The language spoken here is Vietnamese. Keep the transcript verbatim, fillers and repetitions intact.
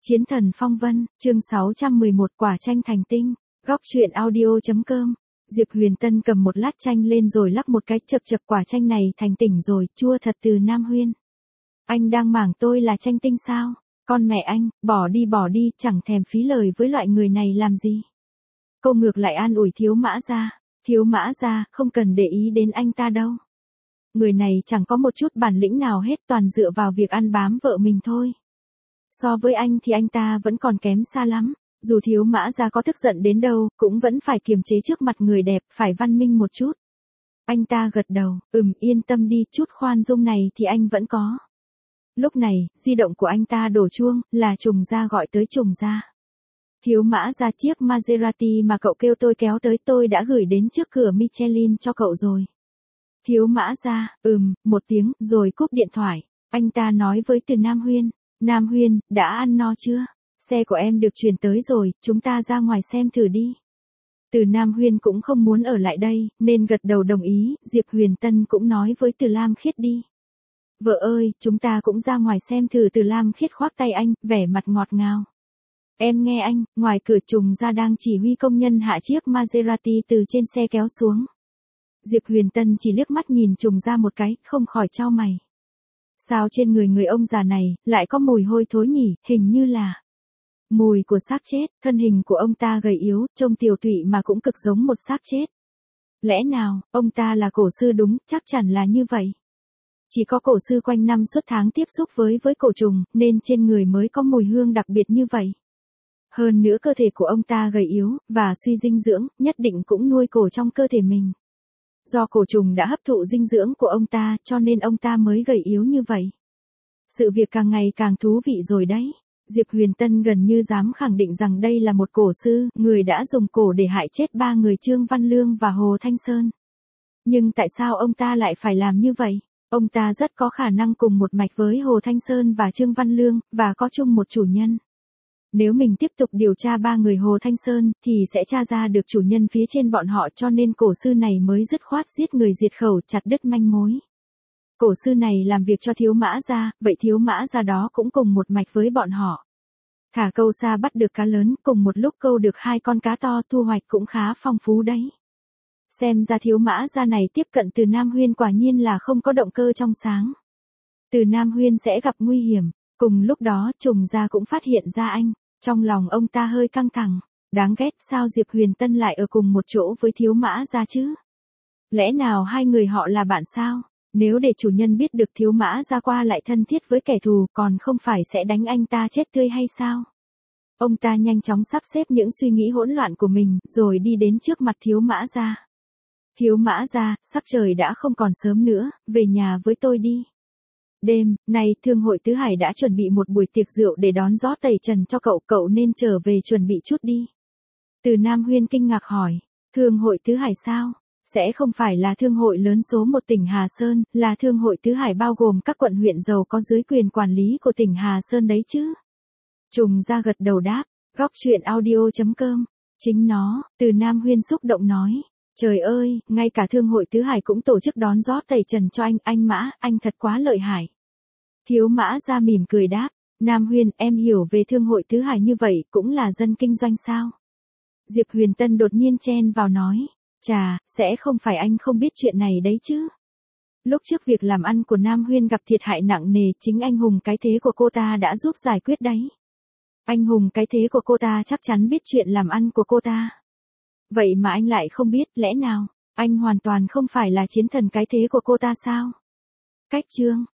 Chiến thần phong vân, chương sáu trăm mười một quả chanh thành tinh, góc truyện audio.com. Diệp Huyền Tân cầm một lát chanh lên rồi lắc một cái, chậc chậc, quả chanh này thành tỉnh rồi, chua thật. Từ Nam Huyên. Anh đang mảng tôi là chanh tinh sao? Con mẹ anh, bỏ đi bỏ đi, chẳng thèm phí lời với loại người này làm gì. Cô ngược lại an ủi Thiếu Mã Gia, Thiếu Mã Gia, không cần để ý đến anh ta đâu. Người này chẳng có một chút bản lĩnh nào hết, toàn dựa vào việc ăn bám vợ mình thôi. So với anh thì anh ta vẫn còn kém xa lắm, dù Thiếu Mã Gia có tức giận đến đâu, cũng vẫn phải kiềm chế trước mặt người đẹp, phải văn minh một chút. Anh ta gật đầu, ừm, yên tâm đi, chút khoan dung này thì anh vẫn có. Lúc này, di động của anh ta đổ chuông, là Trùng Gia gọi tới. Trùng Gia. Thiếu Mã Gia, chiếc Maserati mà cậu kêu tôi kéo tới tôi đã gửi đến trước cửa Michelin cho cậu rồi. Thiếu Mã Gia, ừm, một tiếng, rồi cúp điện thoại. Anh ta nói với Từ Nam Huyên, Nam Huyên, đã ăn no chưa? Xe của em được chuyển tới rồi, chúng ta ra ngoài xem thử đi. Từ Nam Huyên cũng không muốn ở lại đây, nên gật đầu đồng ý. Diệp Huyền Tân cũng nói với Từ Lam Khiết đi. Vợ ơi, chúng ta cũng ra ngoài xem thử. Từ Lam Khiết khoác tay anh, vẻ mặt ngọt ngào. Em nghe anh, ngoài cửa Trùng Gia đang chỉ huy công nhân hạ chiếc Maserati từ trên xe kéo xuống. Diệp Huyền Tân chỉ liếc mắt nhìn Trùng Gia một cái, không khỏi chau mày. Sao trên người người ông già này, lại có mùi hôi thối nhỉ, hình như là mùi của xác chết. Thân hình của ông ta gầy yếu, trông tiều tụy mà cũng cực giống một xác chết. Lẽ nào, ông ta là cổ sư? Đúng, chắc chắn là như vậy. Chỉ có cổ sư quanh năm suốt tháng tiếp xúc với với cổ trùng, nên trên người mới có mùi hương đặc biệt như vậy. Hơn nữa cơ thể của ông ta gầy yếu, và suy dinh dưỡng, nhất định cũng nuôi cổ trong cơ thể mình. Do cổ trùng đã hấp thụ dinh dưỡng của ông ta, cho nên ông ta mới gầy yếu như vậy. Sự việc càng ngày càng thú vị rồi đấy. Diệp Huyền Tân gần như dám khẳng định rằng đây là một cổ sư, người đã dùng cổ để hại chết ba người Trương Văn Lương và Hồ Thanh Sơn. Nhưng tại sao ông ta lại phải làm như vậy? Ông ta rất có khả năng cùng một mạch với Hồ Thanh Sơn và Trương Văn Lương, và có chung một chủ nhân. Nếu mình tiếp tục điều tra ba người Hồ Thanh Sơn, thì sẽ tra ra được chủ nhân phía trên bọn họ, cho nên cổ sư này mới dứt khoát giết người diệt khẩu, chặt đứt manh mối. Cổ sư này làm việc cho Thiếu Mã Gia, vậy Thiếu Mã Gia đó cũng cùng một mạch với bọn họ. Thả câu xa bắt được cá lớn, cùng một lúc câu được hai con cá to, thu hoạch cũng khá phong phú đấy. Xem ra Thiếu Mã Gia này tiếp cận Từ Nam Huyên quả nhiên là không có động cơ trong sáng. Từ Nam Huyên sẽ gặp nguy hiểm. Cùng lúc đó, Trùng Gia cũng phát hiện ra anh. Trong lòng ông ta hơi căng thẳng. Đáng ghét, sao Diệp Huyền Tân lại ở cùng một chỗ với Thiếu Mã Gia chứ? Lẽ nào hai người họ là bạn sao? Nếu để chủ nhân biết được Thiếu Mã Gia qua lại thân thiết với kẻ thù, còn không phải sẽ đánh anh ta chết tươi hay sao? Ông ta nhanh chóng sắp xếp những suy nghĩ hỗn loạn của mình, rồi đi đến trước mặt Thiếu Mã Gia. Thiếu Mã Gia, sắc trời đã không còn sớm nữa, về nhà với tôi đi. Đêm nay, Thương hội Tứ Hải đã chuẩn bị một buổi tiệc rượu để đón gió tẩy trần cho cậu, cậu nên trở về chuẩn bị chút đi. Từ Nam Huyên kinh ngạc hỏi, Thương hội Tứ Hải sao? Sẽ không phải là thương hội lớn số một tỉnh Hà Sơn, là Thương hội Tứ Hải bao gồm các quận huyện giàu có dưới quyền quản lý của tỉnh Hà Sơn đấy chứ? Trùng Gia gật đầu đáp, góc truyện audio.com. Chính nó, Từ Nam Huyên xúc động nói. Trời ơi, ngay cả Thương hội Tứ Hải cũng tổ chức đón gió tẩy trần cho anh, anh Mã, anh thật quá lợi hại. Thiếu Mã Gia mỉm cười đáp, Nam Huyên, em hiểu về Thương hội Tứ Hải như vậy, cũng là dân kinh doanh sao? Diệp Huyền Tân đột nhiên chen vào nói, chà, sẽ không phải anh không biết chuyện này đấy chứ? Lúc trước việc làm ăn của Nam Huyên gặp thiệt hại nặng nề, chính anh hùng cái thế của cô ta đã giúp giải quyết đấy. Anh hùng cái thế của cô ta chắc chắn biết chuyện làm ăn của cô ta. Vậy mà anh lại không biết, lẽ nào, anh hoàn toàn không phải là chiến thần cái thế của cô ta sao? Cách chương